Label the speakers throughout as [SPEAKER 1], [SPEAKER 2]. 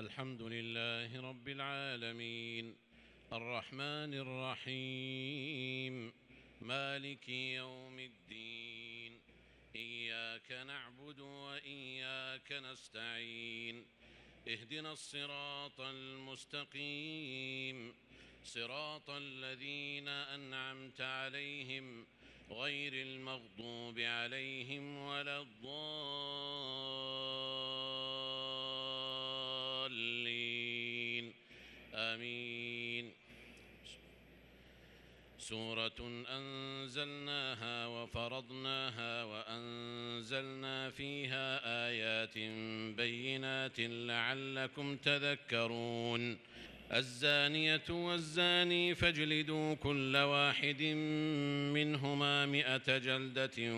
[SPEAKER 1] الحمد لله رب العالمين الرحمن الرحيم مالك يوم الدين إياك نعبد وإياك نستعين اهدنا الصراط المستقيم صراط الذين أنعمت عليهم غير المغضوب عليهم ولا الضالين آمين. سورة أنزلناها وفرضناها وأنزلنا فيها آيات بينات لعلكم تذكرون. الزانية والزاني فاجلدوا كل واحد منهما 100 جلدة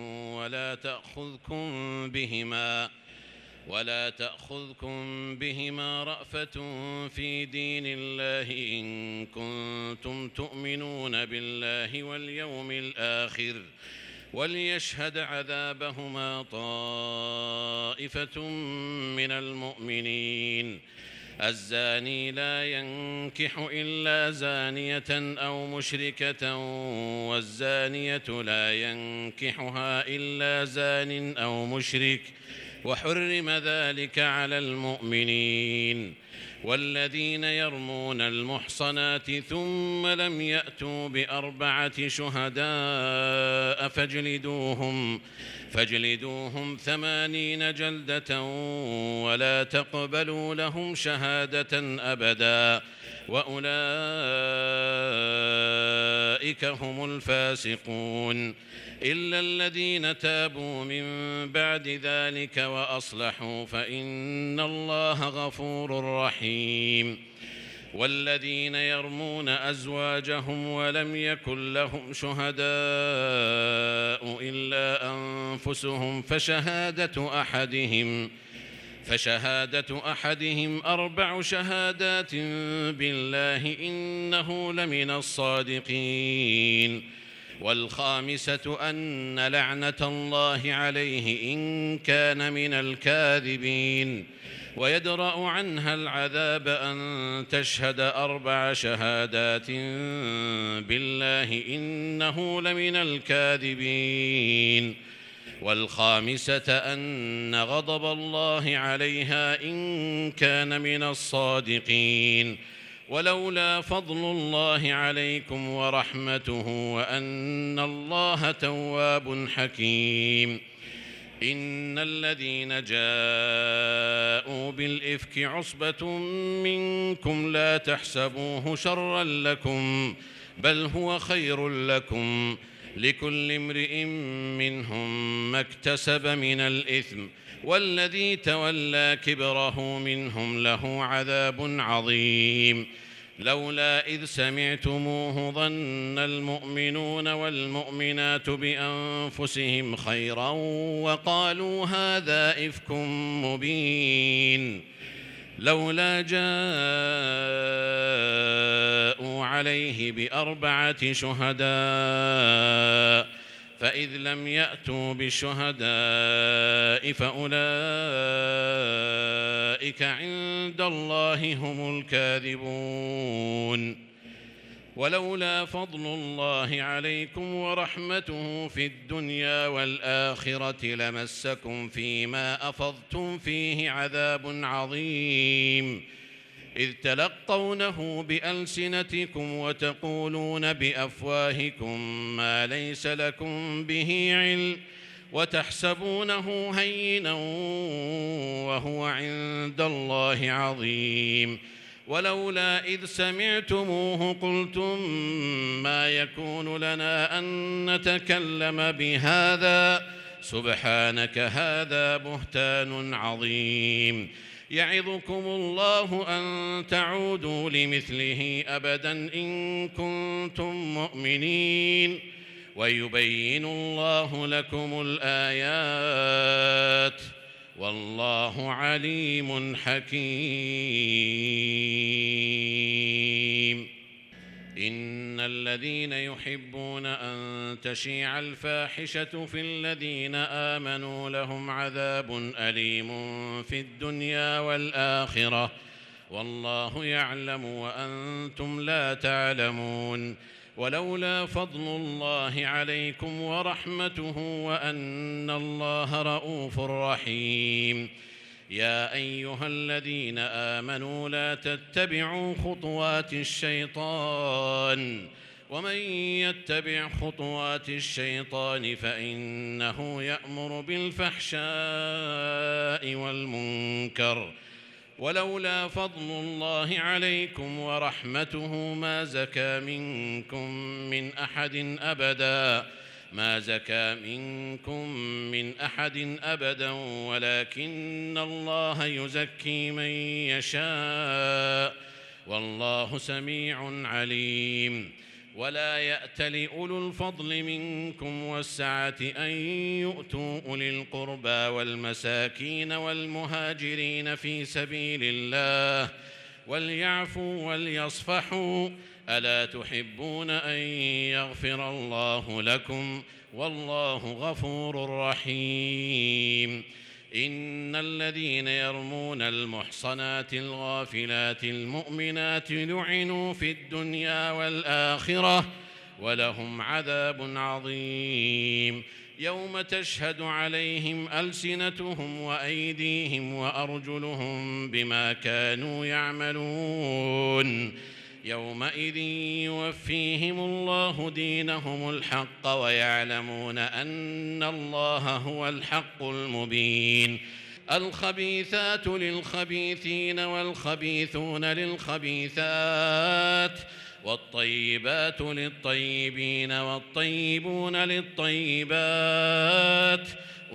[SPEAKER 1] ولا تأخذكم بهما رأفة في دين الله إن كنتم تؤمنون بالله واليوم الآخر وليشهد عذابهما طائفة من المؤمنين. الزاني لا ينكح إلا زانية أو مشركة والزانية لا ينكحها إلا زان أو مشرك وحرم ذلك على المؤمنين. والذين يرمون المحصنات ثم لم يأتوا ب4 شهداء فاجلدوهم 80 جلدة ولا تقبلوا لهم شهادة أبدا وأولئك هم الفاسقون. إلا الذين تابوا من بعد ذلك وأصلحوا فإن الله غفور رحيم. والذين يرمون أزواجهم ولم يكن لهم شهداء إلا أنفسهم فشهادة أحدهم 4 شهادات بالله إنه لمن الصادقين. والخامسة أن لعنة الله عليه إن كان من الكاذبين. ويدرأ عنها العذاب أن تشهد 4 شهادات بالله إنه لمن الكاذبين. والخامسة أن غضب الله عليها إن كان من الصادقين. ولولا فضل الله عليكم ورحمته وأن الله تواب حكيم. إن الذين جاءوا بالإفك عصبة منكم لا تحسبوه شرا لكم بل هو خير لكم لكل امرئ منهم ما اكتسب من الإثم والذي تولى كبره منهم له عذاب عظيم. لولا إذ سمعتموه ظن المؤمنون والمؤمنات بأنفسهم خيرا وقالوا هذا إفك مبين. لولا جاءوا عليه ب4 شهداء فإذ لم يأتوا بالشهداء فأولئك عند الله هم الكاذبون. ولولا فضل الله عليكم ورحمته في الدنيا والآخرة لمسكم فيما أفضتم فيه عذاب عظيم إذ تلقونه بألسنتكم وتقولون بأفواهكم ما ليس لكم به علم وتحسبونه هينا وهو عند الله عظيم. ولولا إذ سمعتموه قلتم ما يكون لنا أن نتكلم بهذا سبحانك هذا بهتان عظيم. يعظكم الله أن تعودوا لمثله أبدا إن كنتم مؤمنين ويبين الله لكم الآيات والله عليم حكيم. إن الذين يحبون أن تشيع الفاحشة في الذين آمنوا لهم عذاب أليم في الدنيا والآخرة والله يعلم وأنتم لا تعلمون. ولولا فضل الله عليكم ورحمته وأن الله رءوف رحيم. يا أيها الذين آمنوا لا تتبعوا خطوات الشيطان، ومن يتبع خطوات الشيطان فإنه يأمر بالفحشاء والمنكر. ولولا فضل الله عليكم ورحمته ما زكى منكم من أحد أبدا ولكن الله يزكي من يشاء والله سميع عليم. ولا يأتل أولو الفضل منكم والسعة أن يؤتوا أولي القربى والمساكين والمهاجرين في سبيل الله وليعفوا وليصفحوا، ألا تحبون أن يغفر الله لكم والله غفور رحيم. إن الذين يرمون المحصنات الغافلات المؤمنات لعنوا في الدنيا والآخرة ولهم عذاب عظيم. يوم تشهد عليهم ألسنتهم وأيديهم وأرجلهم بما كانوا يعملون. يومئذ يوفيهم الله دينهم الحق ويعلمون أن الله هو الحق المبين. الخبيثات للخبيثين والخبيثون للخبيثات والطيبات للطيبين والطيبون للطيبات،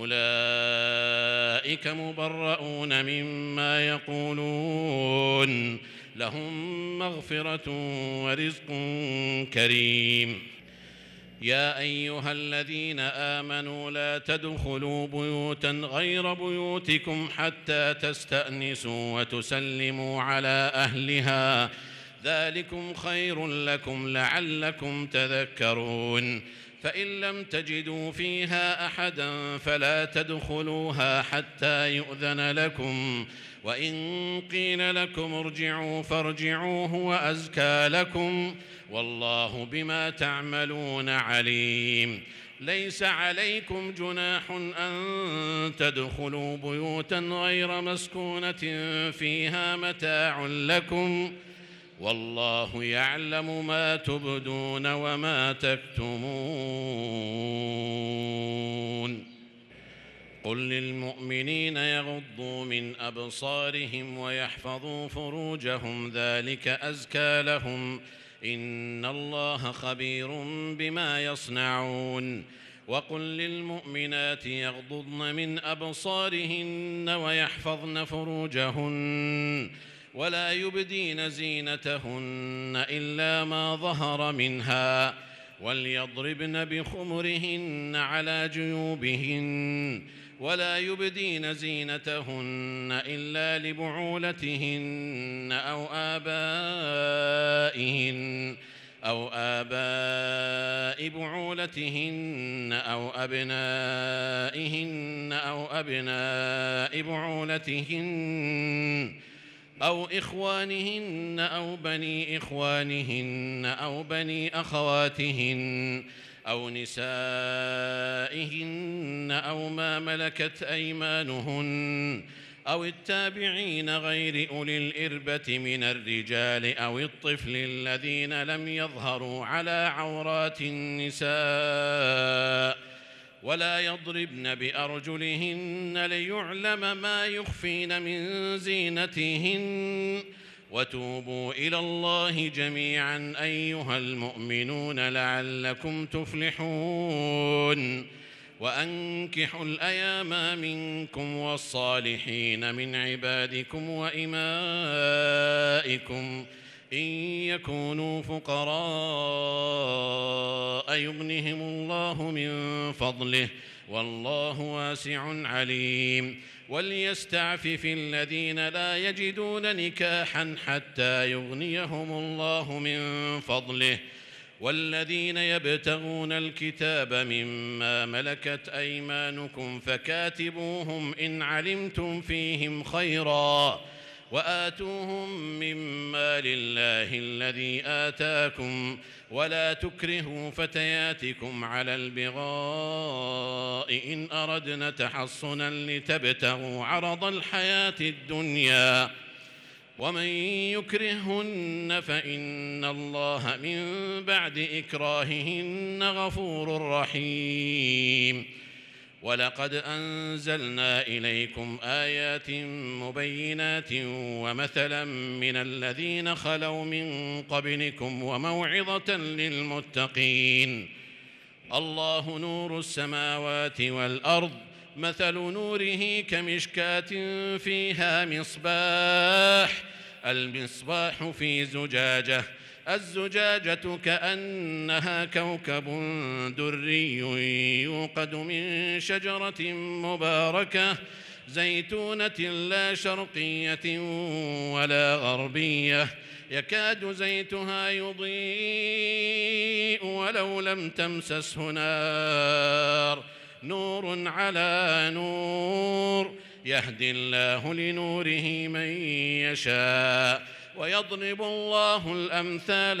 [SPEAKER 1] أولئك مبرؤون مما يقولون، لهم مغفرة ورزق كريم. يا أيها الذين آمنوا لا تدخلوا بيوتا غير بيوتكم حتى تستأنسوا وتسلموا على أهلها، ذلكم خير لكم لعلكم تذكرون. فإن لم تجدوا فيها أحدا فلا تدخلوها حتى يؤذن لكم، وإن قيل لكم ارجعوا فارجعوا هو أزكى لكم، والله بما تعملون عليم. ليس عليكم جناح أن تدخلوا بيوتا غير مسكونة فيها متاع لكم، والله يعلم ما تبدون وما تكتمون. قل للمؤمنين يغضوا من أبصارهم ويحفظوا فروجهم ذلك أزكى لهم، إن الله خبير بما يصنعون. وقل للمؤمنات يغضضن من أبصارهن ويحفظن فروجهن ولا يبدين زينتهن إلا ما ظهر منها، وليضربن بخمرهن على جيوبهن، ولا يبدين زينتهن إلا لبعولتهن أو آباء بعولتهن أو أبنائهن أو أبناء بعولتهن أو إخوانهن أو بني إخوانهن أو بني أخواتهن أو نسائهن أو ما ملكت أيمانهن أو التابعين غير أولي الإربة من الرجال أو الطفل الذين لم يظهروا على عورات النساء، ولا يضربن بأرجلهن ليعلم ما يخفين من زينتهن، وتوبوا إلى الله جميعا أيها المؤمنون لعلكم تفلحون. وأنكحوا الأيام منكم والصالحين من عبادكم وإمائكم إن يكونوا فقراء يغنهم الله من فضله والله واسع عليم. وليستعفف الذين لا يجدون نكاحا حتى يغنيهم الله من فضله، والذين يبتغون الكتاب مما ملكت أيمانكم فكاتبوهم إن علمتم فيهم خيرا، وآتوهم مما لله الذي آتاكم ولا تكرهوا فتياتكم على البغاء إن أردنا تحصنا لتبتغوا عرض الحياة الدنيا ومن يكرههن فإن الله من بعد إكراههن غفور رحيم. ولقد أنزلنا إليكم آيات مبينات ومثلا من الذين خلوا من قبلكم وموعظة للمتقين. الله نور السماوات والأرض مثل نوره كمشكاة فيها مصباح المصباح في زجاجة الزجاجة كأنها كوكب دري يوقد من شجرة مباركة زيتونة لا شرقية ولا غربية يكاد زيتها يضيء ولو لم تمسسه نار نور على نور يهدي الله لنوره من يشاء ويضرب الله الأمثال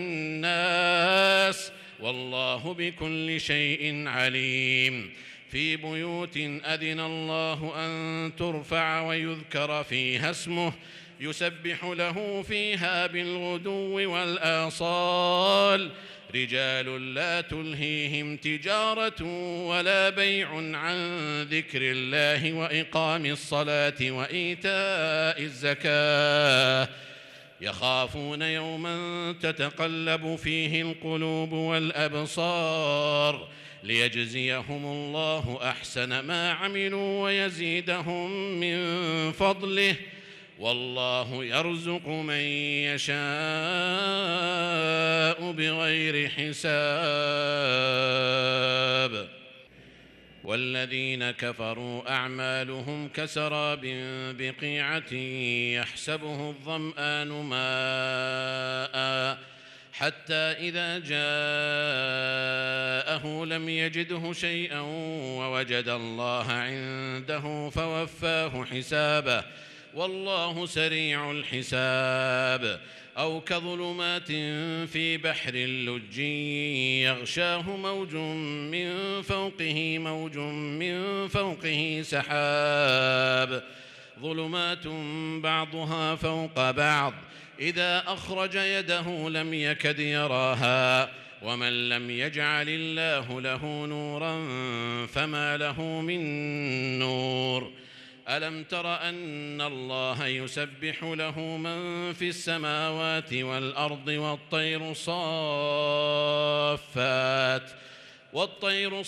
[SPEAKER 1] للناس والله بكل شيء عليم. في بيوت أذن الله أن ترفع ويذكر فيها اسمه يسبح له فيها بالغدو والآصال رجال لا تلهيهم تجارة ولا بيع عن ذكر الله وإقام الصلاة وإيتاء الزكاة يخافون يوما تتقلب فيه القلوب والأبصار ليجزيهم الله أحسن ما عملوا ويزيدهم من فضله والله يرزق من يشاء بغير حساب. والذين كفروا أعمالهم كسراب بقيعة يحسبه الظمآن ماء حتى إذا جاءه لم يجده شيئا ووجد الله عنده فوفاه حسابه والله سريع الحساب. أو كظلمات في بحر اللج يغشاه موج من فوقه سحاب ظلمات بعضها فوق بعض إذا أخرج يده لم يكد يراها ومن لم يجعل الله له نورا فما له من نور. ألم تر أن الله يسبح له من في السماوات والأرض والطير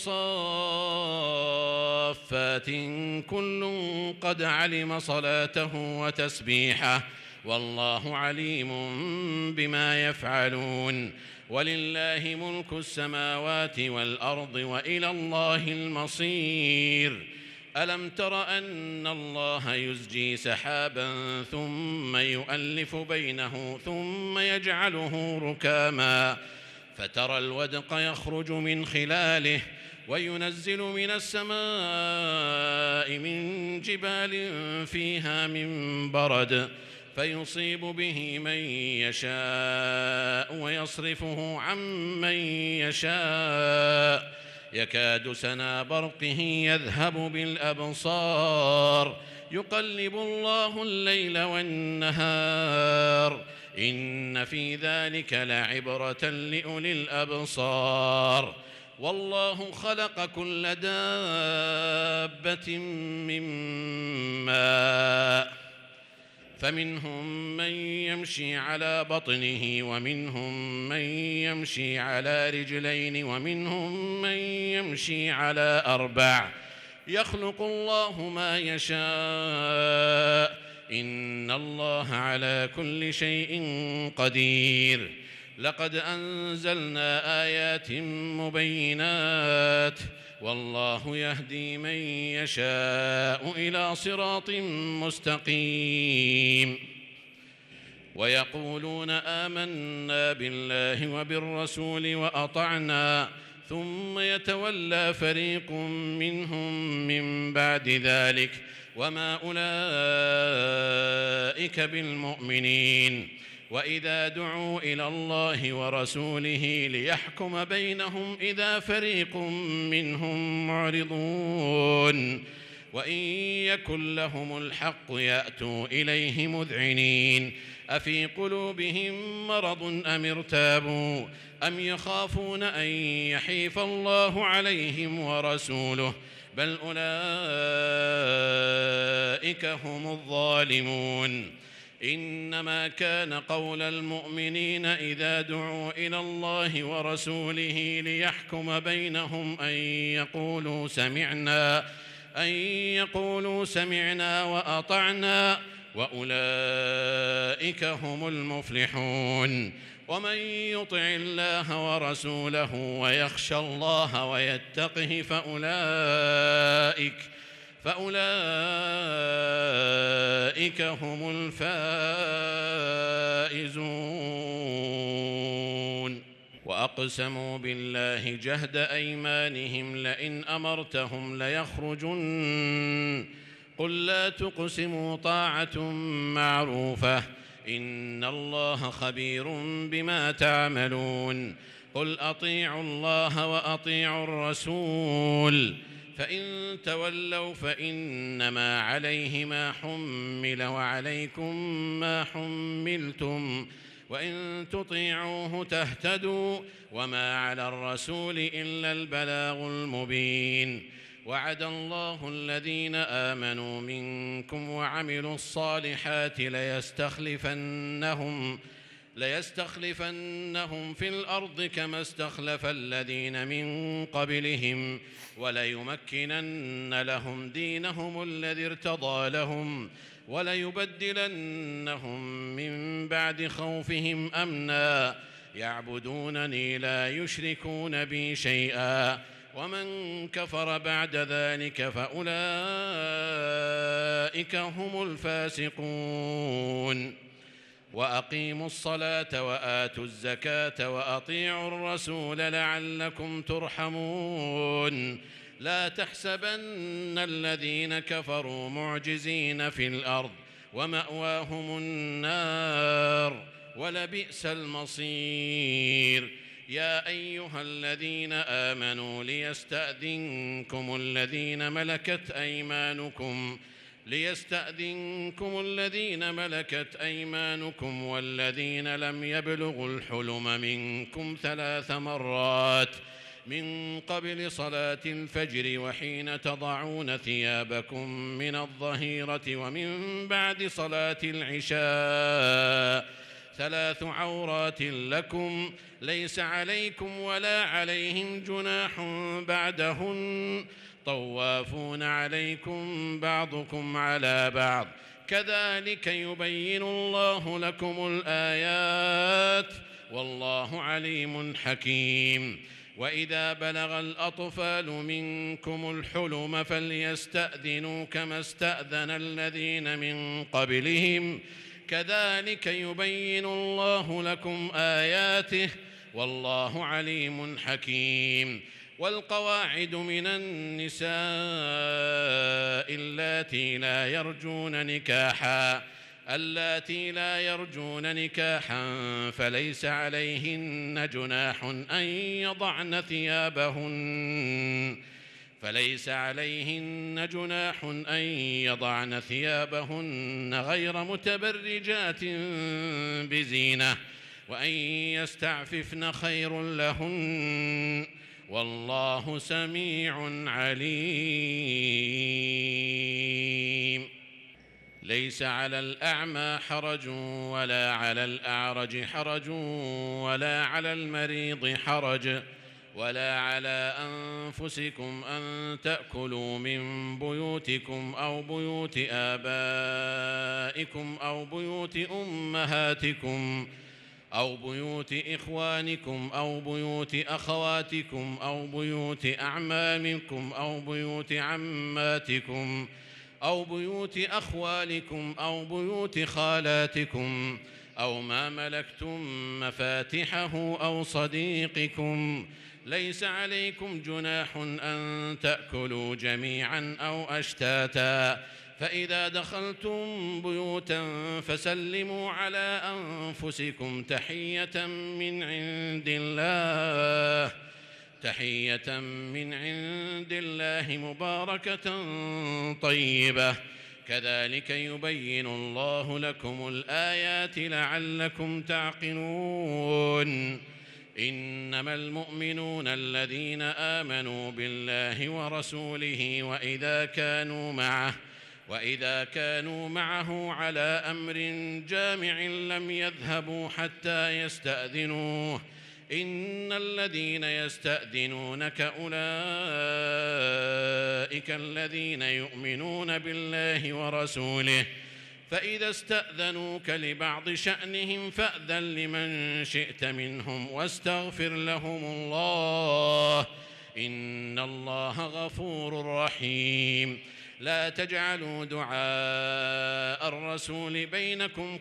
[SPEAKER 1] صافات كل قد علم صلاته وتسبيحه والله عليم بما يفعلون. ولله ملك السماوات والأرض وإلى الله المصير. ألم تر أن الله يزجي سحابا ثم يؤلف بينه ثم يجعله ركاما فترى الودق يخرج من خلاله وينزل من السماء من جبال فيها من برد فيصيب به من يشاء ويصرفه عن من يشاء يكاد سنا برقه يذهب بالأبصار يقلب الله الليل والنهار إن في ذلك لعبرة لأولي الأبصار. والله خلق كل دابة من ماء فمنهم من يمشي على بطنه ومنهم من يمشي على رجلين ومنهم من يمشي على أربع يخلق الله ما يشاء إن الله على كل شيء قدير. لقد أنزلنا آيات مبينات والله يهدي من يشاء إلى صراط مستقيم. ويقولون آمنا بالله وبالرسول وأطعنا ثم يتولى فريق منهم من بعد ذلك وما أولئك بالمؤمنين. وإذا دعوا إلى الله ورسوله ليحكم بينهم إذا فريق منهم معرضون وإن يكن لهم الحق يأتوا إليه مذعنين أفي قلوبهم مرض أم ارتابوا أم يخافون أن يحيف الله عليهم ورسوله بل أولئك هم الظالمون. إنما كان قول المؤمنين إذا دعوا إلى الله ورسوله ليحكم بينهم أن يقولوا سمعنا وأطعنا وأولئك هم المفلحون. ومن يطع الله ورسوله ويخشى الله ويتقه فأولئك هم الفائزون. وأقسموا بالله جهد أيمانهم لئن أمرتهم ليخرجن قل لا تقسموا طاعة معروفة إن الله خبير بما تعملون. قل أطيعوا الله وأطيعوا الرسول فإن تولوا فإنما عليه ما حمل وعليكم ما حملتم وإن تطيعوه تهتدوا وما على الرسول إلا البلاغ المبين. وعد الله الذين آمنوا منكم وعملوا الصالحات ليستخلفنهم في الأرض كما استخلف الذين من قبلهم وليمكنن لهم دينهم الذي ارتضى لهم وليبدلنهم من بعد خوفهم أمنا يعبدونني لا يشركون بي شيئا ومن كفر بعد ذلك فأولئك هم الفاسقون. وأقيموا الصلاة وآتوا الزكاة وأطيعوا الرسول لعلكم ترحمون. لا تحسبن الذين كفروا معجزين في الأرض ومأواهم النار ولبئس المصير. يا أيها الذين آمنوا ليستأذنكم الذين ملكت أيمانكم والذين لم يبلغوا الحلم منكم 3 مرات من قبل صلاة الفجر وحين تضعون ثيابكم من الظهيرة ومن بعد صلاة العشاء 3 عورات لكم ليس عليكم ولا عليهم جناح بعدهن طوافون عليكم بعضكم على بعض كذلك يبين الله لكم الآيات والله عليم حكيم. وإذا بلغ الأطفال منكم الحلم فليستأذنوا كما استأذن الذين من قبلهم كذلك يبين الله لكم آياته والله عليم حكيم. والقواعد من النساء اللاتي لا يرجون نكاحا فليس عليهن جناح أن يضعن ثيابهن غير متبرجات بزينة وأن يستعففن خير لهن والله سميع عليم. ليس على الأعمى حرج ولا على الأعرج حرج ولا على المريض حرج ولا على أنفسكم أن تأكلوا من بيوتكم أو بيوت آبائكم أو بيوت أمهاتكم أو بيوت إخوانكم أو بيوت أخواتكم أو بيوت أعمامكم أو بيوت عماتكم أو بيوت أخوالكم أو بيوت خالاتكم أو ما ملكتم مفاتحه أو صديقكم. ليس عليكم جناح أن تأكلوا جميعا أو أشتاتا فإذا دخلتم بيوتا فسلموا على أنفسكم تحية من عند الله مباركة طيبة، كذلك يبين الله لكم الآيات لعلكم تعقلون. إنما المؤمنون الذين آمنوا بالله ورسوله وإذا كانوا معه على أمر جامع لم يذهبوا حتى يستأذنوه، إن الذين يستأذنونك أولئك الذين يؤمنون بالله ورسوله، فإذا استأذنوك لبعض شأنهم فأذن لمن شئت منهم واستغفر لهم الله، إن الله غفور رحيم. لا تجعلوا دعاء الرسول بينكم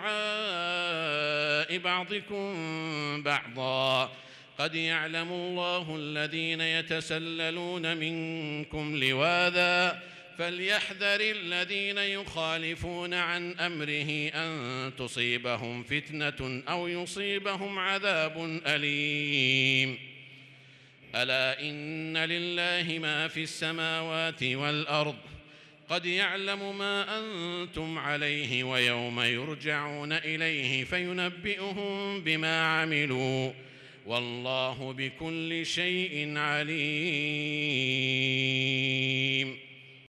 [SPEAKER 1] كدعاء بعضكم بعضا، قد يعلم الله الذين يتسللون منكم لواذا، فليحذر الذين يخالفون عن أمره أن تصيبهم فتنة أو يصيبهم عذاب أليم. ألا إن لله ما في السماوات والأرض، قد يعلم ما أنتم عليه ويوم يرجعون إليه فينبئهم بما عملوا، والله بكل شيء عليم.